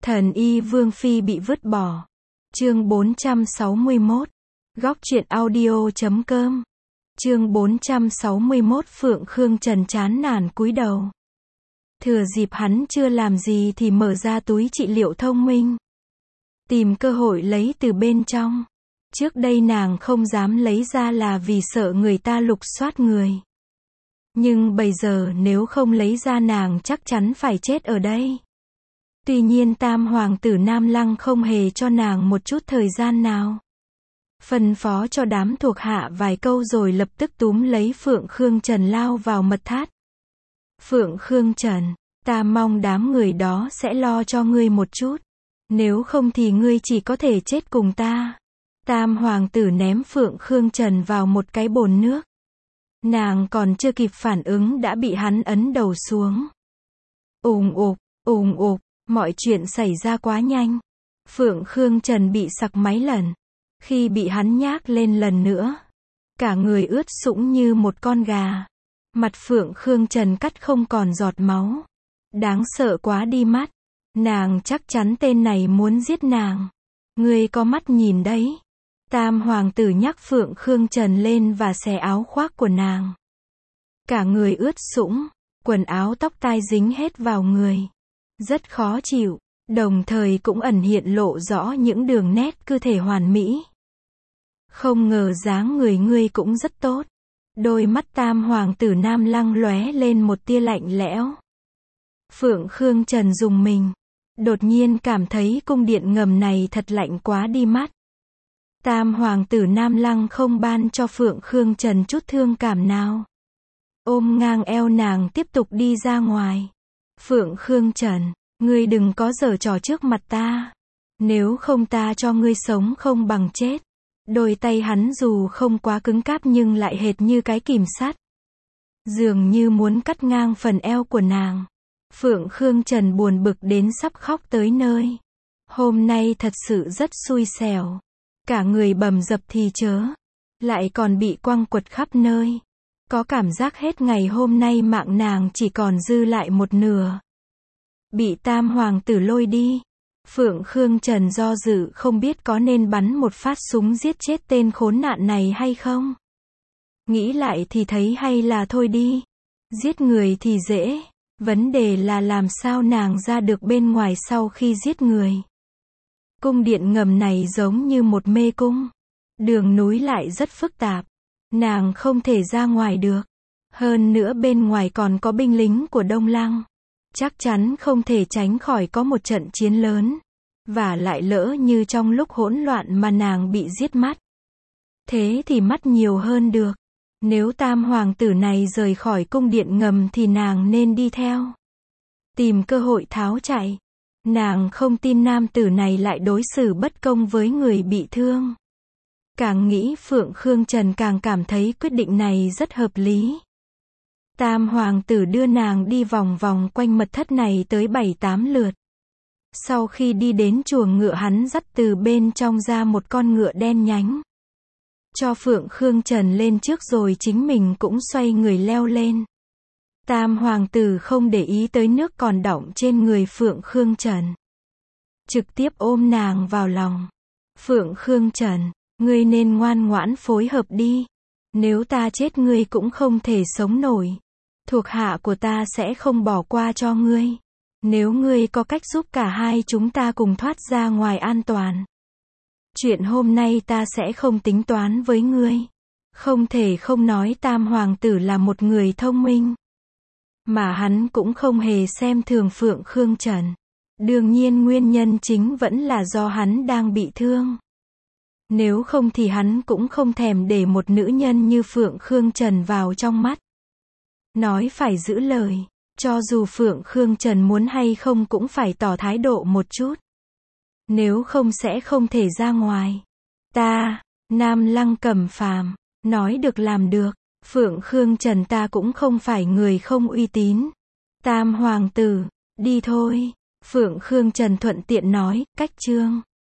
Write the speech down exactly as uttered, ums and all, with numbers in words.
Thần y Vương Phi bị vứt bỏ. Chương bốn trăm sáu mươi mốt. Góc truyện audio chấm com. Chương bốn trăm sáu mươi mốt. Phượng Khương Trần chán nản cúi đầu. Thừa dịp hắn chưa làm gì thì mở ra túi trị liệu thông minh. Tìm cơ hội lấy từ bên trong. Trước đây nàng không dám lấy ra là vì sợ người ta lục soát người. Nhưng bây giờ nếu không lấy ra nàng chắc chắn phải chết ở đây. Tuy nhiên tam hoàng tử Nam Lăng không hề cho nàng một chút thời gian nào. Phân phó cho đám thuộc hạ vài câu rồi lập tức túm lấy Phượng Khương Trần lao vào mật thất. Phượng Khương Trần, ta mong đám người đó sẽ lo cho ngươi một chút. Nếu không thì ngươi chỉ có thể chết cùng ta. Tam hoàng tử ném Phượng Khương Trần vào một cái bồn nước. Nàng còn chưa kịp phản ứng đã bị hắn ấn đầu xuống. Ùng ục, ùng ục, mọi chuyện xảy ra quá nhanh. Phượng Khương Trần bị sặc mấy lần. Khi bị hắn nhác lên lần nữa, cả người ướt sũng như một con gà. Mặt Phượng Khương Trần cắt không còn giọt máu. Đáng sợ quá đi mắt. Nàng chắc chắn tên này muốn giết nàng. Ngươi có mắt nhìn đấy. Tam hoàng tử nhắc Phượng Khương Trần lên và xé áo khoác của nàng. Cả người ướt sũng, quần áo tóc tai dính hết vào người. Rất khó chịu, đồng thời cũng ẩn hiện lộ rõ những đường nét cơ thể hoàn mỹ. Không ngờ dáng người ngươi cũng rất tốt. Đôi mắt tam hoàng tử Nam Lăng lóe lên một tia lạnh lẽo. Phượng Khương Trần rùng mình. Đột nhiên cảm thấy cung điện ngầm này thật lạnh quá đi mắt. Tam hoàng tử Nam Lăng không ban cho Phượng Khương Trần chút thương cảm nào. Ôm ngang eo nàng tiếp tục đi ra ngoài. Phượng Khương Trần, ngươi đừng có giở trò trước mặt ta. Nếu không ta cho ngươi sống không bằng chết. Đôi tay hắn dù không quá cứng cáp nhưng lại hệt như cái kìm sắt. Dường như muốn cắt ngang phần eo của nàng. Phượng Khương Trần buồn bực đến sắp khóc tới nơi. Hôm nay thật sự rất xui xẻo. Cả người bầm dập thì chớ. Lại còn bị quăng quật khắp nơi. Có cảm giác hết ngày hôm nay mạng nàng chỉ còn dư lại một nửa. Bị tam hoàng tử lôi đi. Phượng Khương Trần do dự không biết có nên bắn một phát súng giết chết tên khốn nạn này hay không. Nghĩ lại thì thấy hay là thôi đi. Giết người thì dễ. Vấn đề là làm sao nàng ra được bên ngoài sau khi giết người. Cung điện ngầm này giống như một mê cung. Đường núi lại rất phức tạp. Nàng không thể ra ngoài được. Hơn nữa bên ngoài còn có binh lính của Đông Lăng. Chắc chắn không thể tránh khỏi có một trận chiến lớn. Và lại lỡ như trong lúc hỗn loạn mà nàng bị giết mắt. Thế thì mắt nhiều hơn được. Nếu tam hoàng tử này rời khỏi cung điện ngầm thì nàng nên đi theo. Tìm cơ hội tháo chạy. Nàng không tin nam tử này lại đối xử bất công với người bị thương. Càng nghĩ Phượng Khương Trần càng cảm thấy quyết định này rất hợp lý. Tam hoàng tử đưa nàng đi vòng vòng quanh mật thất này tới bảy tám lượt. Sau khi đi đến chuồng ngựa hắn dắt từ bên trong ra một con ngựa đen nhánh. Cho Phượng Khương Trần lên trước rồi chính mình cũng xoay người leo lên. Tam hoàng tử không để ý tới nước còn đọng trên người Phượng Khương Trần. Trực tiếp ôm nàng vào lòng. Phượng Khương Trần, ngươi nên ngoan ngoãn phối hợp đi. Nếu ta chết ngươi cũng không thể sống nổi. Thuộc hạ của ta sẽ không bỏ qua cho ngươi. Nếu ngươi có cách giúp cả hai chúng ta cùng thoát ra ngoài an toàn. Chuyện hôm nay ta sẽ không tính toán với ngươi. Không thể không nói tam hoàng tử là một người thông minh. Mà hắn cũng không hề xem thường Phượng Khương Trần. Đương nhiên nguyên nhân chính vẫn là do hắn đang bị thương. Nếu không thì hắn cũng không thèm để một nữ nhân như Phượng Khương Trần vào trong mắt. Nói phải giữ lời. Cho dù Phượng Khương Trần muốn hay không cũng phải tỏ thái độ một chút. Nếu không sẽ không thể ra ngoài. Ta, Nam Lăng Cẩm Phàm, nói được làm được. Phượng Khương Trần ta cũng không phải người không uy tín. Tam hoàng tử, đi thôi. Phượng Khương Trần thuận tiện nói, cách chương.